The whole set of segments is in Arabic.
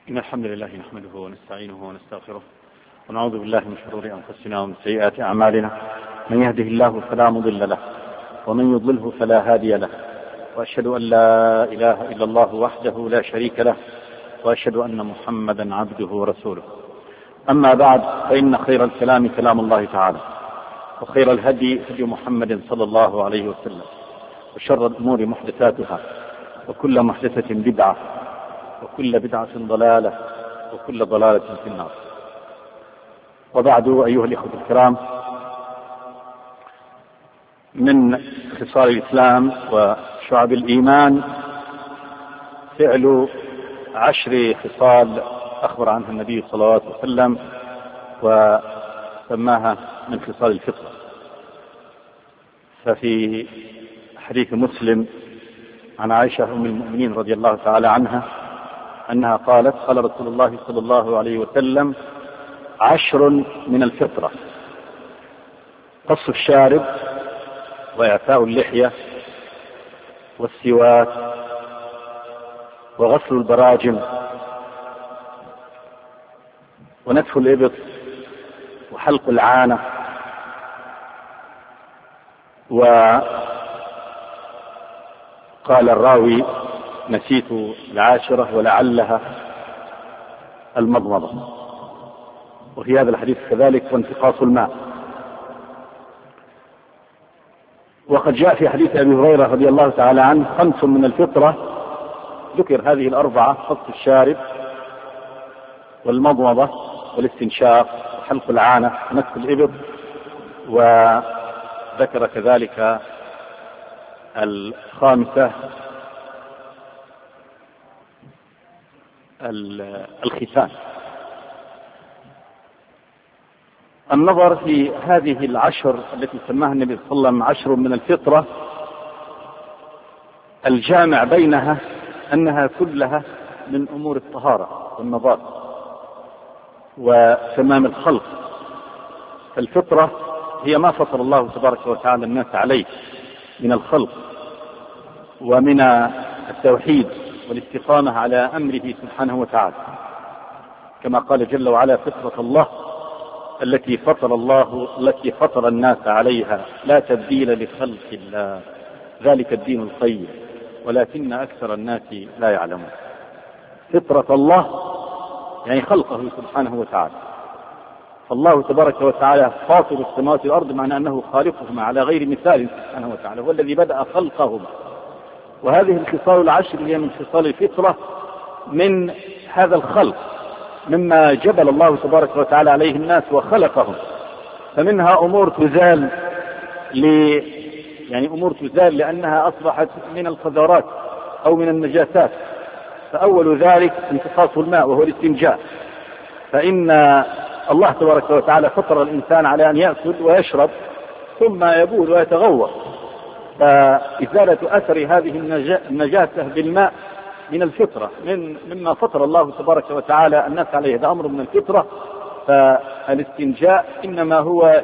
إن الحمد لله نحمده ونستعينه ونستغفره ونعوذ بالله من شرور أنفسنا ومن سيئات أعمالنا. من يهده الله فلا مضل له ومن يضلله فلا هادي له، وأشهد أن لا إله إلا الله وحده لا شريك له، وأشهد أن محمدا عبده ورسوله. أما بعد، فإن خير الكلام كلام الله تعالى، وخير الهدي هدي محمد صلى الله عليه وسلم، وشر الأمور محدثاتها، وكل محدثة بدعة، وكل بدعة ضلالة، وكل ضلالة في النار. وبعد، أيها الإخوة الكرام، من خصال الإسلام وشعب الإيمان فعل 10 خصال أخبر عنها النبي صلى الله عليه وسلم وسماها من خصال الفطرة. ففي حديث مسلم عن عائشة أم المؤمنين رضي الله تعالى عنها أنها قالت: قال رسول الله صلى الله عليه وسلم: 10 من الفطرة: قص الشارب، وإعفاء اللحية، والسواك، وغسل البراجم، ونتف الإبط، وحلق العانة. وقال الراوي: نسيت 10 ولعلها المضمضة. وفي هذا الحديث كذلك وانتقاص الماء. وقد جاء في حديث أبي هريرة رضي الله تعالى عنه 5 من الفطرة، ذكر هذه ال4: قص الشارب، والمضمضة، والاستنشاق، وحلق العانة، ونتف الإبط. وذكر كذلك 5 الختان. النظر في هذه 10 التي سماها النبي صلى الله عليه وسلم 10 من الفطرة، الجامع بينها أنها كلها من أمور الطهارة والنظافة وتمام الخلق. فالفطرة هي ما فطر الله تبارك وتعالى الناس عليه من الخلق ومن التوحيد والاستقامة على أمره سبحانه وتعالى، كما قال جل وعلا: فطرة الله التي فطر الناس عليها لا تبديل لخلق الله، ذلك الدين القيم، ولكن أكثر الناس لا يعلمون. فطرة الله يعني خلقه سبحانه وتعالى. فالله تبارك وتعالى فاطر السماوات والأرض، معنى أنه خالقهما على غير مثال سبحانه وتعالى، هو الذي بدأ خلقهما. وهذه الخصال 10 هي من خصال الفطرة، من هذا الخلق، مما جبل الله تبارك وتعالى عليه الناس وخلقهم. فمنها أمور تزال أمور تزال لأنها أصبحت من القذرات أو من النجاسات. فأول ذلك انتقاص الماء وهو الاستنجاء، فإن الله تبارك وتعالى فطر الإنسان على أن يأكل ويشرب ثم يبول ويتغوط. فإزالة أثر هذه النجاسة بالماء من الفطرة، مما فطر الله تبارك وتعالى الناس عليه، هذا أمر من الفطرة. فالاستنجاء إنما هو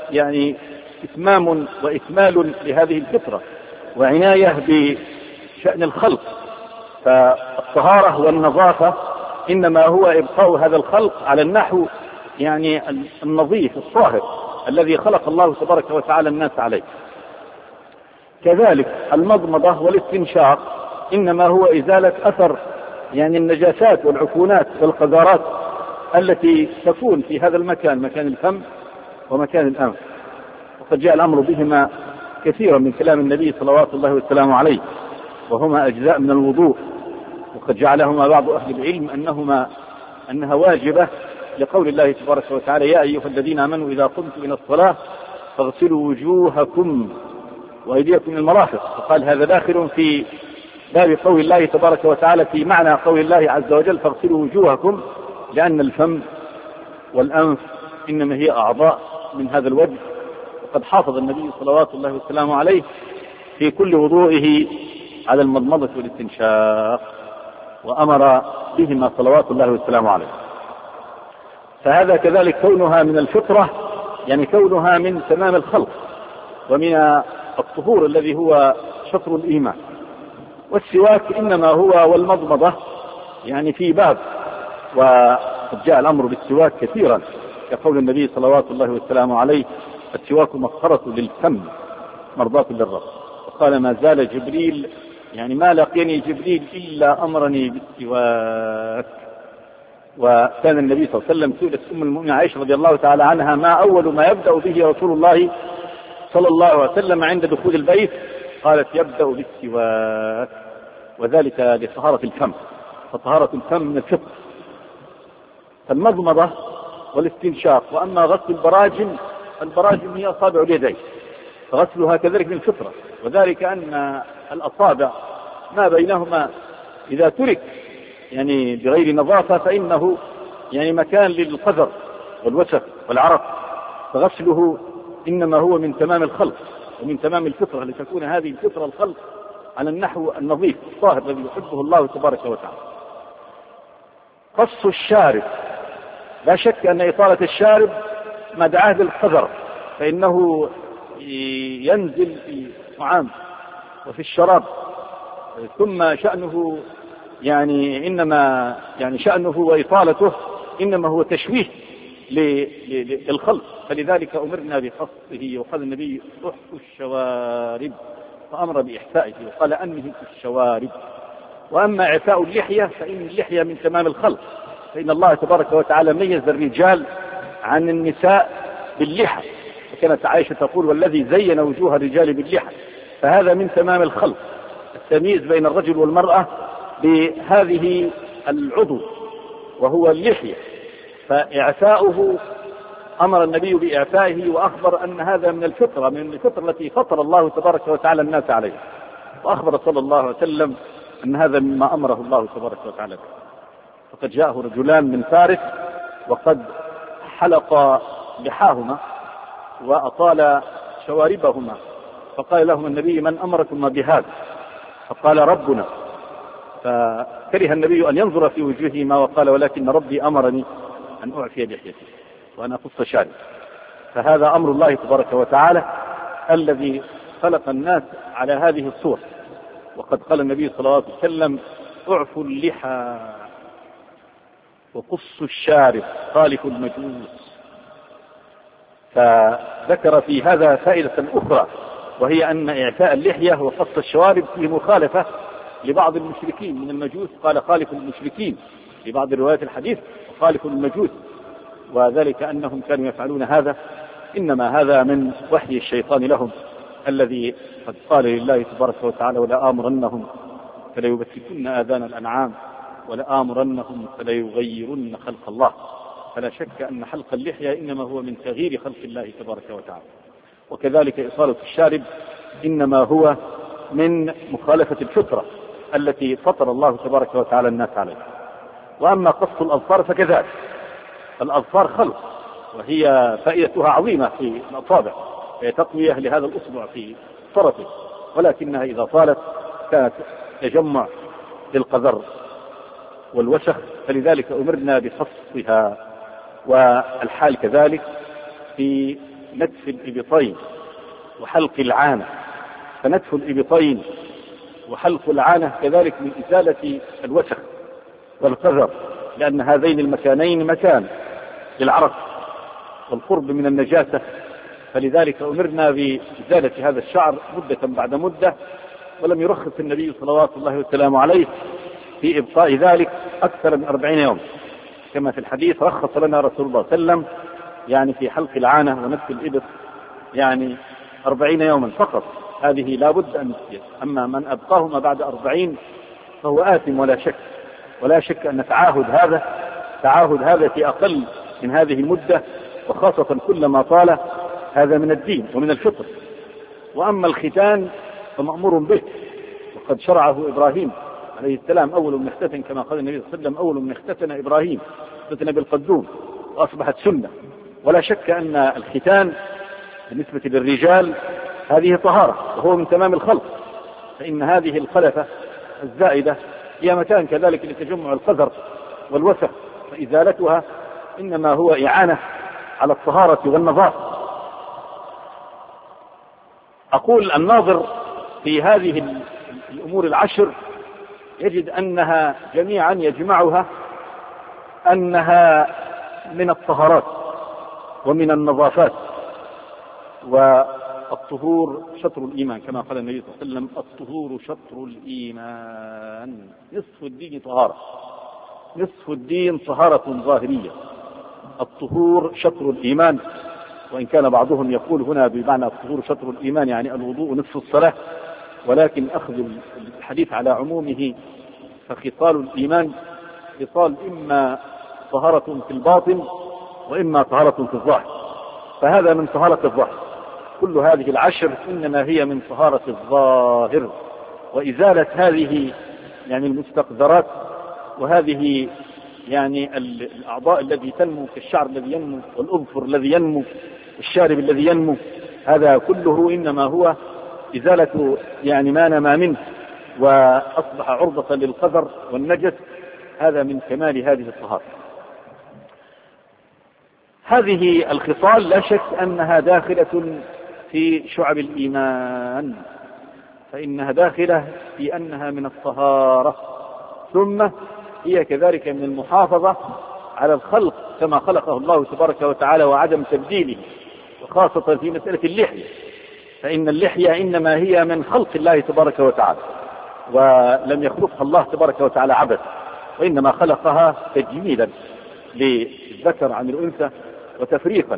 إتمام وإكمال لهذه الفطرة وعناية بشأن الخلق. فالطهارة والنظافة إنما هو إبقاء هذا الخلق على النحو النظيف الطاهر الذي خلق الله تبارك وتعالى الناس عليه. كذلك المضمضة والاستنشاق إنما هو إزالة أثر النجاسات والعفونات والقذارات التي تكون في هذا المكان، مكان الفم ومكان الأنف. وقد جاء الأمر بهما كثيرا من كلام النبي صلوات الله وسلامه عليه، وهما أجزاء من الوضوء. وقد جعلهما بعض أهل العلم أنها واجبة لقول الله تبارك وتعالى: يا أيها الذين آمنوا إذا قمتم إلى الصلاة فاغسلوا وجوهكم وأيديكم إلى المرافق. وقال هذا داخل في باب قول الله تبارك وتعالى في معنى قول الله عز وجل: فاغسلوا وجوهكم، لأن الفم والأنف إنما هي أعضاء من هذا الوجه. وقد حافظ النبي صلوات الله وسلامه عليه في كل وضوئه على المضمضة والاستنشاق، وأمر بهما صلوات الله وسلامه عليه. فهذا كذلك كونها من الفطرة، كونها من تمام الخلق ومن الطهور الذي هو شطر الإيمان. والسواك إنما هو والمضمضة في باب وقد جاء الأمر بالسواك كثيرا كقول النبي صلوات الله وسلامه عليه: السواك مطهرة للفم مرضاة للرب. وقال: ما زال جبريل، يعني ما لقيني جبريل إلا أمرني بالسواك. وكان النبي صلى الله عليه وسلم سئلت أم المؤمنين عائشة رضي الله تعالى عنها: ما أول ما يبدأ به رسول الله صلى الله عليه وسلم عند دخول البيت؟ قالت: يبدأ بالسواك، وذلك لطهارة الفم، فطهارة الفم من الفطر، فالمضمضة والاستنشاق. وأما غسل البراجم هي أصابع اليدين، فغسلها كذلك من الفطرة، وذلك أن الأصابع ما بينهما إذا ترك يعني بغير نظافة فإنه يعني مكان للقذر والوسخ والعرق، فغسله إنما هو من تمام الخلق ومن تمام الفطرة، لتكون هذه الفطرة الخلق على النحو النظيف الطاهر الذي يحبه الله تبارك وتعالى. قص الشارب، لا شك أن إطالة الشارب مدعاة للقذر، فإنه ينزل في الطعام وفي الشراب، ثم شأنه شأنه وإطالته إنما هو تشويه للخلق، فلذلك أمرنا بقصه. وقال النبي: احفوا الشوارب، فأمر بإحفائه وقال: أنهوا الشوارب. وأما إعفاء اللحية فإن اللحية من تمام الخلق، فإن الله تبارك وتعالى ميز الرجال عن النساء باللحى، وكانت عائشة تقول: والذي زين وجوه الرجال باللحى. فهذا من تمام الخلق، التمييز بين الرجل والمرأة بهذه العضو وهو اللحية، فإعفاؤه أمر النبي بإعفائه، وأخبر أن هذا من الفطرة التي فطر الله تبارك وتعالى الناس عليها، وأخبر صلى الله عليه وسلم أن هذا مما أمره الله تبارك وتعالى به. فقد جاءه رجلان من فارس وقد حلق لحاهما وأطال شواربهما، فقال لهم النبي: من أمركم بهذا؟ فقال: ربنا. فكره النبي أن ينظر في وجوههما وقال: ولكن ربي أمرني أن أعفي لحيتي وأن أقص شاربي. فهذا أمر الله تبارك وتعالى الذي خلق الناس على هذه الصورة. وقد قال النبي صلى الله عليه وسلم: اعفوا اللحى وقصوا الشارب خالفوا المجوس. فذكر في هذا فائدة أخرى، وهي أن إعفاء اللحية وقص الشوارب فيه مخالفة لبعض المشركين من المجوس، قال: خالفوا المشركين في بعض روايات الحديث، وخالفوا المجوس، وذلك أنهم كانوا يفعلون هذا، إنما هذا من وحي الشيطان لهم، الذي قد قال لله تبارك وتعالى: ولآمرنهم فليبتكن آذان الأنعام ولآمرنهم فليغيرن خلق الله. فلا شك أن حلق اللحية إنما هو من تغيير خلق الله تبارك وتعالى، وكذلك إصالة الشارب إنما هو من مخالفة الفطرة التي فطر الله تبارك وتعالى الناس عليها. وأما قص الأظفار فكذلك، الأظفار خلق، وهي فائدتها عظيمة في الأصابع، هي تقوية لهذا الأصبع في طرفه، ولكنها إذا طالت كانت تجمع للقذر والوسخ، فلذلك أمرنا بقصها. والحال كذلك في نتف الإبطين وحلق العانة، فنتف الإبطين وحلق العانة كذلك من إزالة الوسخ والقذر، لأن هذين المكانين مكان للعرق والقرب من النجاسة، فلذلك أمرنا بإزالة هذا الشعر مدة بعد مدة، ولم يرخص النبي صلوات الله وسلامه عليه في إبقاء ذلك أكثر من 40 يوم، كما في الحديث: رخص لنا رسول الله صلى الله عليه وسلم يعني في حلق العانة ونتف الإبط 40 يوما فقط، هذه لا بد أن تسير. أما من أبقاهما بعد 40 فهو آثم ولا شك أن تعاهد هذا في أقل من هذه المدة، وخاصة كلما طال، هذا من الدين ومن الفطر. وأما الختان فمأمور به، وقد شرعه إبراهيم عليه السلام أول من اختتن، كما قال النبي صلى الله عليه وسلم: أول من اختتن إبراهيم، اختتن بالقدوم، وأصبحت سنة. ولا شك أن الختان بالنسبة للرجال هذه طهارة، وهو من تمام الخلق، فإن هذه الخلفة الزائدة هي مكان كذلك لتجمع القذر والوسخ، فإزالتها إنما هو إعانة على الطهارة والنظافة. أقول: الناظر في هذه الأمور العشر يجد أنها جميعا يجمعها أنها من الطهارات ومن النظافات، والطهور شطر الإيمان كما قال النبي صلى الله عليه وسلم: الطهور شطر الإيمان، نصف الدين طهارة، نصف الدين طهارة ظاهرية. الطهور شطر الإيمان، وإن كان بعضهم يقول هنا بمعنى الطهور شطر الإيمان يعني الوضوء نصف الصلاة، ولكن أخذ الحديث على عمومه فخصال الإيمان خصال إما طهارة في الباطن وإما طهارة في الظاهر، فهذا من طهارة الظاهر. كل هذه العشر إنما هي من طهارة الظاهر، وإزالة هذه يعني المستقذرات، وهذه يعني الأعضاء الذي تنمو كالشعر الذي ينمو والأظفر الذي ينمو والشارب الذي ينمو، هذا كله إنما هو إزالة يعني ما نما منه وأصبح عرضة للقذر والنجس. هذا من كمال هذه الطهارة. هذه الخصال لا شك أنها داخلة في شعب الإيمان، فإنها داخلة في أنها من الطهارة، ثم هي كذلك من المحافظة على الخلق كما خلقه الله تبارك وتعالى وعدم تبديله، وخاصة في مسألة اللحية، فإن اللحية إنما هي من خلق الله تبارك وتعالى، ولم يخلقها الله تبارك وتعالى عبث، وإنما خلقها تجميلا للذكر عن الأنثى وتفريقا،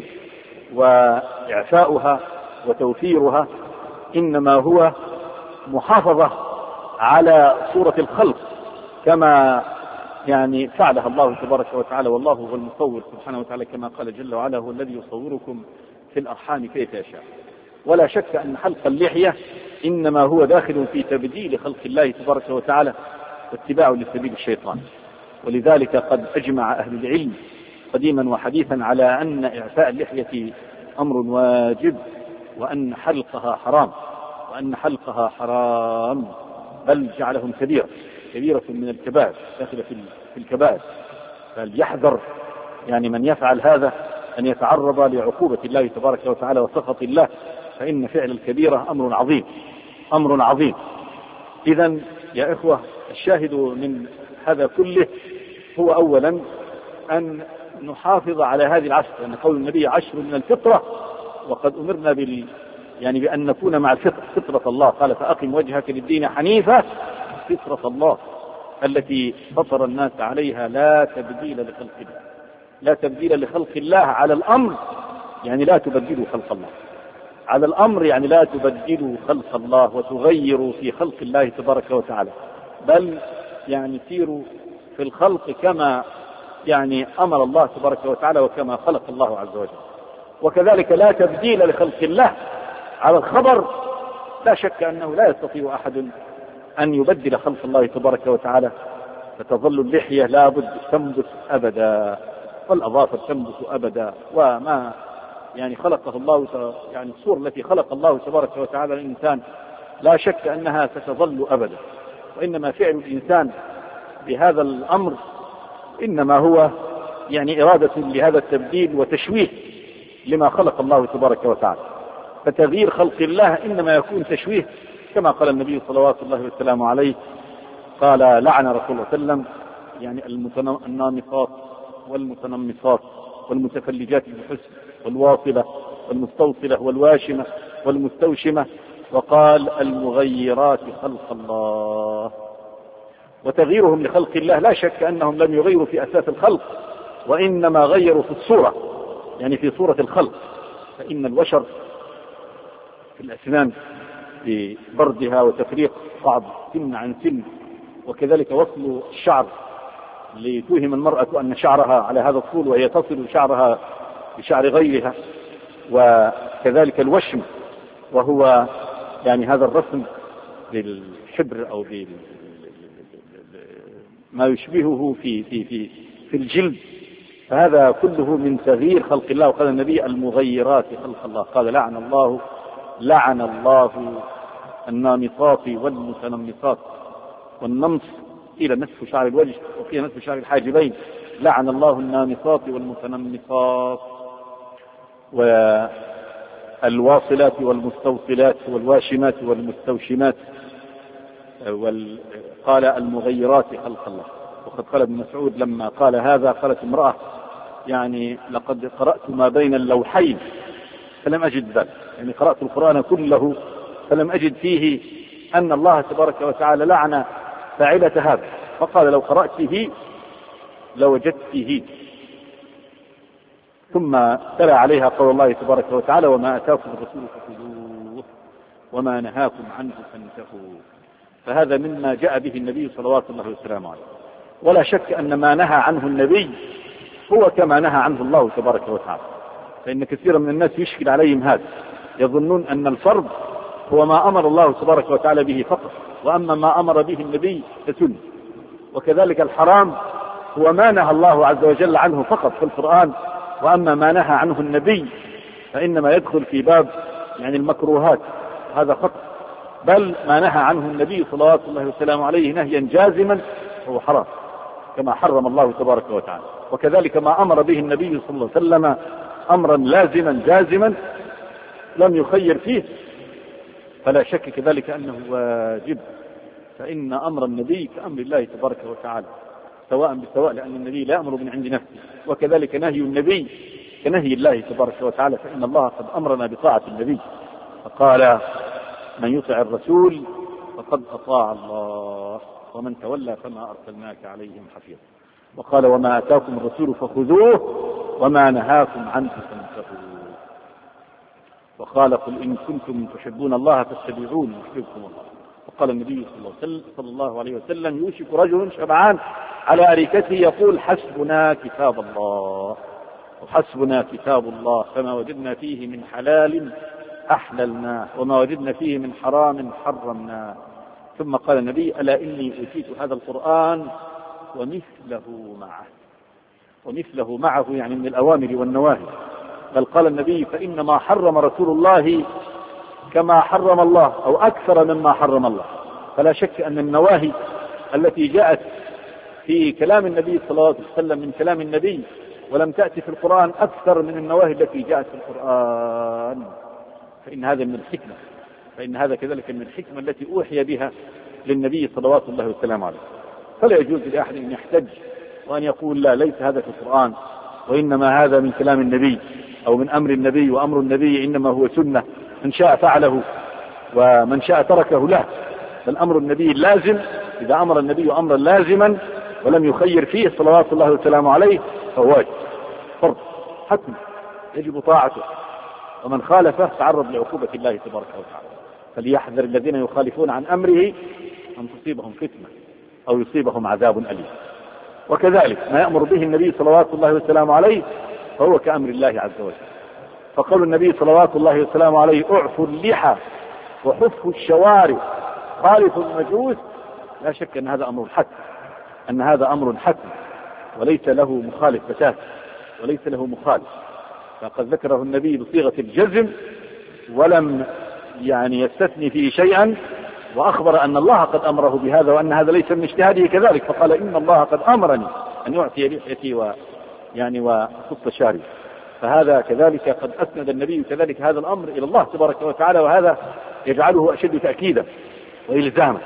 وإعفاؤها وتوفيرها إنما هو محافظة على صورة الخلق كما يعني فعلها الله تبارك وتعالى. والله هو المصور سبحانه وتعالى كما قال جل وعلا: هو الذي يصوركم في الأرحام كيف يشاء. ولا شك أن حلق اللحية إنما هو داخل في تبديل خلق الله تبارك وتعالى واتباع لسبيل الشيطان. ولذلك قد أجمع أهل العلم قديما وحديثا على أن إعفاء اللحية أمر واجب، وأن حلقها حرام، وأن حلقها حرام، بل جعلهم كبيرة من الكبائر، داخلة في الكبائر. فليحذر يعني من يفعل هذا أن يتعرض لعقوبة الله تبارك وتعالى وسخط الله، فإن فعل الكبيرة أمر عظيم. إذن يا إخوة، الشاهد من هذا كله هو أولا أن نحافظ على هذه العشر، لأن قول النبي: عشر من الفطرة، وقد أمرنا يعني بأن نكون مع الفطرة، فطرة الله. قال: فأقم وجهك للدين حنيفا، فطرة الله التي فطر الناس عليها، لا تبديل لخلق الله. لا تبديل لخلق الله على الأمر يعني لا تبدلوا خلق الله، على الأمر يعني لا تبدلوا خلق الله وتغيروا في خلق الله تبارك وتعالى، بل يعني سيروا في الخلق كما يعني أمر الله تبارك وتعالى وكما خلق الله عز وجل. وكذلك لا تبديل لخلق الله على الخبر، لا شك أنه لا يستطيع أحد أن يبدل خلق الله تبارك وتعالى، فتظل اللحية لا بد تنبت أبدا، والأظافر تنبت أبدا، وما يعني خلقه الله يعني الصورة التي خلق الله تبارك وتعالى للإنسان لا شك أنها ستظل أبدا. وإنما فعل الإنسان بهذا الأمر إنما هو يعني إرادة لهذا التبديل وتشويه لما خلق الله تبارك وتعالى. فتغيير خلق الله إنما يكون تشويه، كما قال النبي صلوات الله وسلامه عليه: قال: لعن رسول الله صلى الله عليه وسلم يعني النامصات والمتنمصات والمتفلجات بالحسن والواصلة والمستوصلة والواشمة والمستوشمة، وقال: المغيرات خلق الله. وتغييرهم لخلق الله لا شك أنهم لم يغيروا في أساس الخلق، وإنما غيروا في الصورة، يعني في صورة الخلق. فإن الوشر في الأسنان ببردها وتفريق بعض سن عن سن، وكذلك وصل الشعر لتوهم المرأة أن شعرها على هذا الطول وهي تصل شعرها بشعر غيرها، وكذلك الوشم وهو يعني هذا الرسم بالحبر أو ما يشبهه في الجلد، فهذا كله من تغيير خلق الله. وقال النبي: المغيرات خلق الله. قال: لعن الله النامصات والمتنمصات. والنمص إلى نصف شعر الوجه وقيل نصف شعر الحاجبين. لعن الله النامصات والمتنمصات والواصلات والمستوصلات والواشمات والمستوشمات. قال: المغيرات خلق الله. وقد قال ابن مسعود لما قال هذا قالت امرأة يعني لقد قرأت ما بين اللوحين فلم أجد ذلك، يعني قرأت القرآن كله فلم أجد فيه أن الله تبارك وتعالى لعن فاعلة هذا، فقال لو قرأته لوجدته. ثم تلا عليها قول الله تبارك وتعالى وما أتاكم الرسول فخذوه وما نهاكم عنه فانتهوا. فهذا مما جاء به النبي صلوات الله وسلامه عليه، ولا شك أن ما نهى عنه النبي هو كما نهى عنه الله تبارك وتعالى، فإن كثيرا من الناس يشكل عليهم هذا، يظنون أن الفرض هو ما أمر الله تبارك وتعالى به فقط، وأما ما أمر به النبي فسنة. وكذلك الحرام هو ما نهى الله عز وجل عنه فقط في القرآن، وأما ما نهى عنه النبي فإنما يدخل في باب يعني المكروهات، هذا خطأ، بل ما نهى عنه النبي صلوات الله وسلامه عليه نهيا جازما هو حرام كما حرم الله تبارك وتعالى. وكذلك ما أمر به النبي صلى الله عليه وسلم أمرا لازما جازما لم يخير فيه فلا شك كذلك أنه واجب، فإن أمر النبي كأمر الله تبارك وتعالى سواء بسواء، لأن النبي لا يأمر من عند نفسه، وكذلك نهي النبي كنهي الله تبارك وتعالى، فإن الله قد أمرنا بطاعة النبي فقال من يطع الرسول فقد أطاع الله ومن تولى فما أرسلناك عليهم حفيظا. وقال وما آتاكم الرسول فخذوه وما نهاكم عنه فانتهوا. وقال قل إن كنتم تحبون الله فاتبعوني يحببكم الله. وقال النبي صلى الله عليه وسلم يوشك رجل شبعان على أريكته يقول حسبنا كتاب الله وحسبنا كتاب الله فما وجدنا فيه من حلال أحللناه وما وجدنا فيه من حرام حرمناه. ثم قال النبي ألا إني أوتيت هذا القرآن ومثله معه. ومثله معه يعني من الأوامر والنواهي، بل قال النبي فإنما حرم رسول الله كما حرم الله أو أكثر مما حرم الله. فلا شك أن النواهي التي جاءت في كلام النبي صلى الله عليه وسلم من كلام النبي ولم تأتي في القرآن أكثر من النواهي التي جاءت في القرآن، فإن هذا من الحكمة، فإن هذا كذلك من الحكمة التي أوحي بها للنبي صلوات الله والسلام عليه. فلا يجوز لأحد أن يحتج وأن يقول لا ليس هذا في القرآن وإنما هذا من كلام النبي أو من أمر النبي، وأمر النبي إنما هو سنة من شاء فعله ومن شاء تركه. لا، بل أمر النبي لازم، إذا أمر النبي أمرا لازما ولم يخير فيه صلوات الله والسلام عليه فهو واجب فرض حتم يجب طاعته، ومن خالفه تعرض لعقوبة الله تبارك وتعالى. فليحذر الذين يخالفون عن أمره أن تصيبهم فتنة أو يصيبهم عذاب أليم. وكذلك ما يأمر به النبي صلوات الله والسلام عليه فهو كأمر الله عز وجل. فقول النبي صلوات الله والسلام عليه اعفوا اللحى وحفوا الشوارب خالفوا المجوس، لا شك أن هذا أمر حتم، أن هذا أمر حتم وليس له مخالف بتاتا، وليس له مخالف. فقد ذكره النبي بصيغة الجزم ولم يعني يستثني فيه شيئا، وأخبر أن الله قد أمره بهذا وأن هذا ليس من اجتهاده كذلك، فقال إن الله قد أمرني أن يعطي لحيتي وخط شعري. فهذا كذلك قد أسند النبي كذلك هذا الأمر إلى الله تبارك وتعالى، وهذا يجعله أشد تأكيدا وإلزاما.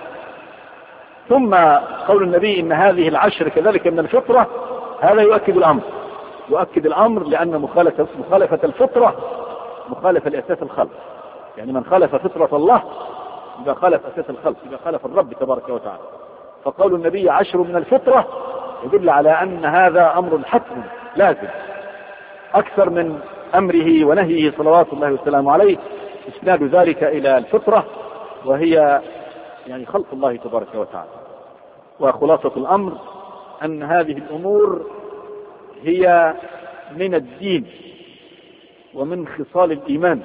ثم قول النبي إن هذه العشر كذلك من الفطرة، هذا يؤكد الأمر لأن مخالفة الفطرة مخالفة لأساس الخلق، يعني من خالف فطرة الله إذا خالف أساس الخلق، إذا خالف الرب تبارك وتعالى. فقول النبي عشر من الفطرة يدل على أن هذا أمر حتم لازم أكثر من أمره ونهيه صلوات الله والسلام عليه، إسناد ذلك إلى الفطرة وهي يعني خلق الله تبارك وتعالى. وخلاصة الأمر أن هذه الأمور هي من الدين ومن خصال الإيمان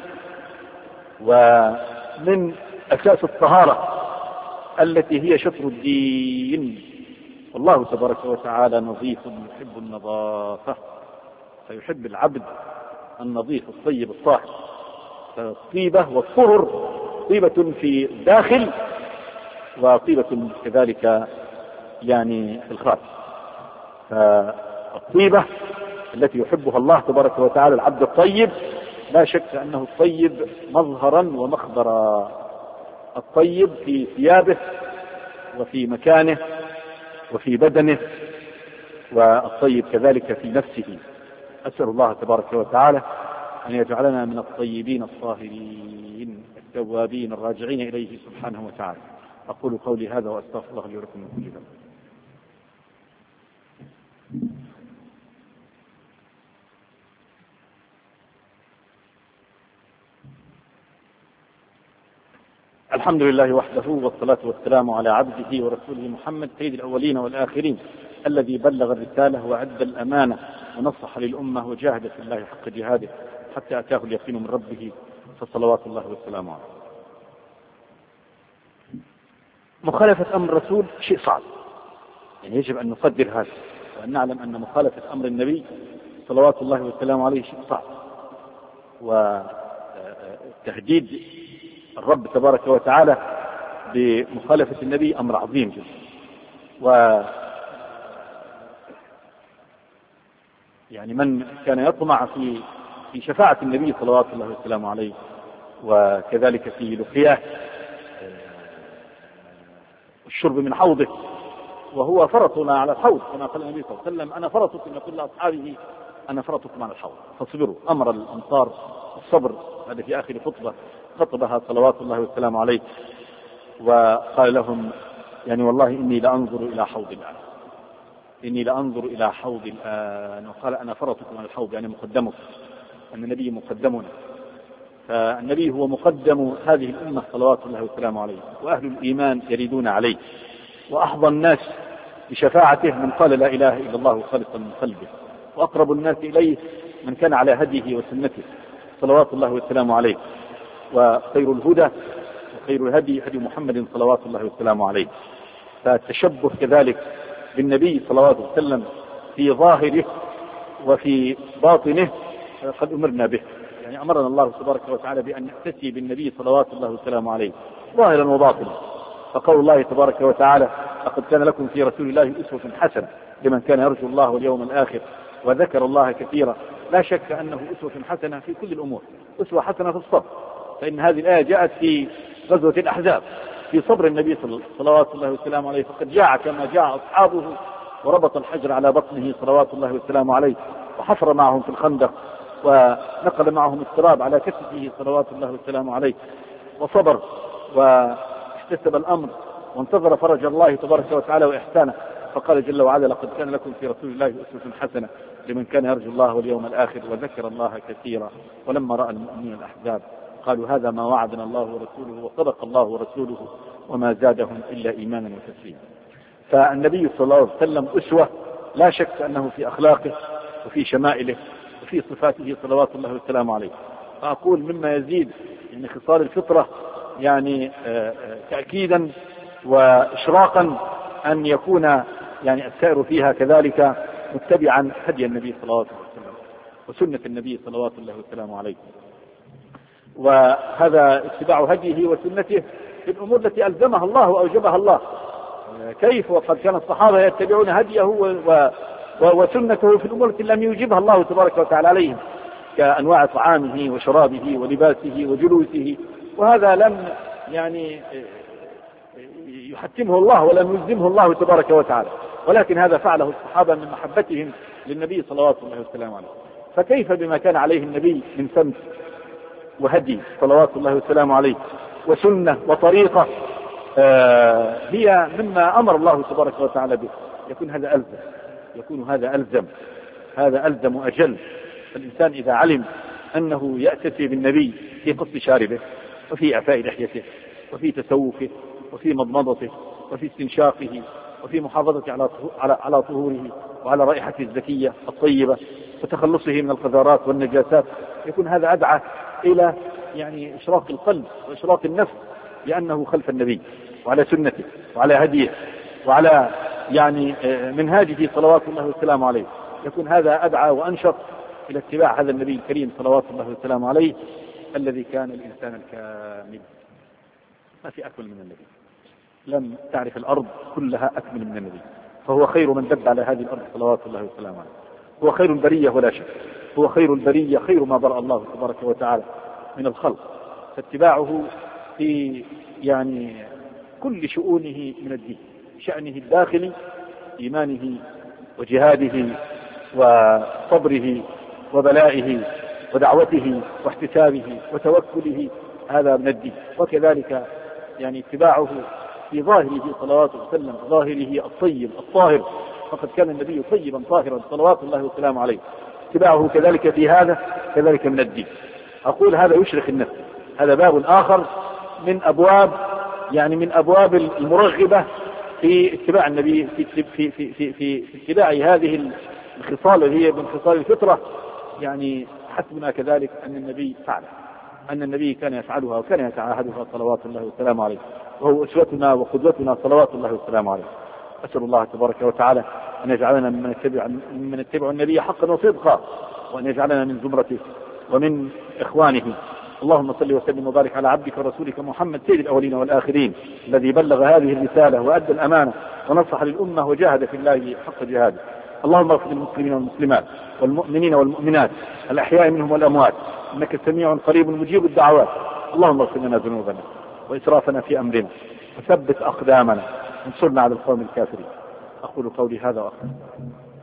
ومن أساس الطهارة التي هي شطر الدين. والله تبارك وتعالى نظيف يحب النظافة، فيحب العبد النظيف الطيب الطاهر. فالطيبة والطهر طيبة في الداخل وطيبة كذلك يعني في الخارج. فالطيبة التي يحبها الله تبارك وتعالى العبد الطيب لا شك أنه الطيب مظهرا ومخبرا، الطيب في ثيابه وفي مكانه وفي بدنه والطيب كذلك في نفسه. أسأل الله تبارك وتعالى أن يجعلنا من الطيبين الطاهرين التوابين الراجعين إليه سبحانه وتعالى. أقول قولي هذا وأستغفر الله لي ولكم من كل ذنب. الحمد لله وحده، والصلاة والسلام على عبده ورسوله محمد سيد الأولين والآخرين، الذي بلغ الرسالة وأدى الأمانة ونصح للأمة وجاهد في الله حق جهاده حتى أتاه اليقين من ربه، فصلوات الله والسلام عليه. مخالفة أمر الرسول شيء صعب، يعني يجب أن نقدر هذا وأن نعلم أن مخالفة أمر النبي صلوات الله والسلام عليه شيء صعب، وتهديد الرب تبارك وتعالى بمخالفة النبي أمر عظيم جدا. يعني من كان يطمع في شفاعة النبي صلوات الله والسلام عليه وكذلك في لقياه الشرب من حوضه، وهو فرطنا على الحوض كما قال النبي صلى الله عليه وسلم: أنا فرطكم، يقول لأصحابه: أنا فرطكم على الحوض فاصبروا. أمر الأنصار الصبر، هذا في آخر خطبة خطبها صلوات الله والسلام عليه، وقال لهم: يعني والله إني لأنظر إلى حوض الآن، إني لأنظر إلى حوض الآن. وقال: أنا فرطكم على الحوض، يعني مقدمكم، أن النبي مقدمنا، فالنبي هو مقدم هذه الأمة صلوات الله والسلام عليه، وأهل الإيمان يريدون عليه، وأحظى الناس بشفاعته من قال لا إله إلا الله خالصا من قلبه، وأقرب الناس إليه من كان على هديه وسنته صلوات الله والسلام عليه. وخير الهدى وخير الهدي هدي محمد صلوات الله والسلام عليه. فالتشبه كذلك بالنبي صلوات الله وسلم في ظاهره وفي باطنه قد أمرنا به، يعني أمرنا الله تبارك وتعالى بأن نأتسي بالنبي صلوات الله والسلام عليه ظاهرا وباطنا. فقول الله تبارك وتعالى: لقد كان لكم في رسول الله أسوة حسنة لمن كان يرجو الله واليوم الآخر وذكر الله كثيرا. لا شك أنه أسوة حسنة في كل الأمور، أسوة حسنة في الصبر، فإن هذه الآية جاءت في غزوة الأحزاب في صبر النبي صلوات الله والسلام عليه، فقد جاء كما جاء أصحابه وربط الحجر على بطنه صلوات الله والسلام عليه، وحفر معهم في الخندق، ونقل معهم التراب على كتفه صلوات الله والسلام عليه، وصبر واحتسب الأمر وانتظر فرج الله تبارك وتعالى وإحسانه. فقال جل وعلا: لقد كان لكم في رسول الله أسوة حسنة لمن كان يرجو الله واليوم الآخر وذكر الله كثيرا. ولما رأى المؤمنون الأحزاب قالوا: هذا ما وعدنا الله ورسوله وصدق الله ورسوله وما زادهم إلا إيمانا وتسليما. فالنبي صلى الله عليه وسلم أسوة لا شك أنه في أخلاقه وفي شمائله وفي صفاته صلوات الله والسلام عليه. فأقول مما يزيد يعني خصال الفطرة يعني تأكيدا وإشراقا أن يكون يعني السائر فيها كذلك متبعا هدي النبي صلى الله عليه وسلم وسنة النبي صلوات الله والسلام عليه. وهذا اتباع هديه وسنته في الأمور التي ألزمها الله وأوجبها الله. كيف وقد كان الصحابة يتبعون هديه وسنته في الأمور التي لم يوجبها الله تبارك وتعالى عليهم، كأنواع طعامه وشرابه ولباسه وجلوسه، وهذا لم يعني يحتمه الله ولم يلزمه الله تبارك وتعالى، ولكن هذا فعله الصحابة من محبتهم للنبي صلوات الله والسلام عليه. فكيف بما كان عليه النبي من سمت وهدي صلوات الله والسلام عليه وسنة وطريقة هي مما أمر الله تبارك وتعالى به، يكون هذا ألزم، يكون هذا ألزم وأجل. فالإنسان إذا علم أنه يأتسي بالنبي في قص شاربه وفي إعفاء لحيته وفي تسوفه وفي مضمضته وفي استنشاقه وفي محافظة على طهوره وعلى رائحته الزكية الطيبة وتخلصه من القذارات والنجاسات، يكون هذا أدعى إلى يعني إشراق القلب وإشراق النفس لأنه خلف النبي وعلى سنته وعلى هديه وعلى يعني منهاجه صلوات الله والسلام عليه. يكون هذا أدعى وأنشط إلى اتباع هذا النبي الكريم صلوات الله والسلام عليه الذي كان الإنسان الكامل. ما في أكمل من النبي، لم تعرف الأرض كلها أكمل من النبي، فهو خير من دب على هذه الأرض صلوات الله والسلام عليه. هو خير البرية ولا شك، هو خير البرية، خير ما برأ الله تبارك وتعالى من الخلق. فاتباعه في يعني كل شؤونه من الدين، شأنه الداخلي، إيمانه وجهاده وصبره وبلائه ودعوته واحتسابه وتوكله، هذا من الدين. وكذلك يعني اتباعه في ظاهره صلوات الله وسلم، ظاهره الطيب الطاهر، فقد كان النبي طيبا طاهرا صلوات الله وسلامه عليه. اتباعه كذلك في هذا كذلك من الدين. أقول هذا يشرح النفس، هذا باب آخر من أبواب من أبواب المرغبة في اتباع النبي، في اتباع هذه الخصال اللي هي من خصال الفطرة. يعني حسبنا كذلك أن النبي فعل، أن النبي كان يفعلها وكان يتعاهدها صلوات الله وسلامه عليه، وهو أسوتنا وقدوتنا صلوات الله وسلامه عليه. أسأل الله تبارك وتعالى أن يجعلنا من يتبع النبي حقا وصدقا، وأن يجعلنا من زمرته ومن إخوانه. اللهم صل وسلم وبارك على عبدك ورسولك محمد سيد الأولين والآخرين، الذي بلغ هذه الرسالة وأدى الأمانة ونصح للأمة وجاهد في الله حق جهاده. اللهم اغفر للمسلمين والمسلمات والمؤمنين والمؤمنات الأحياء منهم والأموات، إنك سميع قريب مجيب الدعوات. اللهم اغفر لنا ذنوبنا وإسرافنا في أمرنا وثبت أقدامنا وانصرنا على القوم الكافرين. أقول قولي هذا وأخير.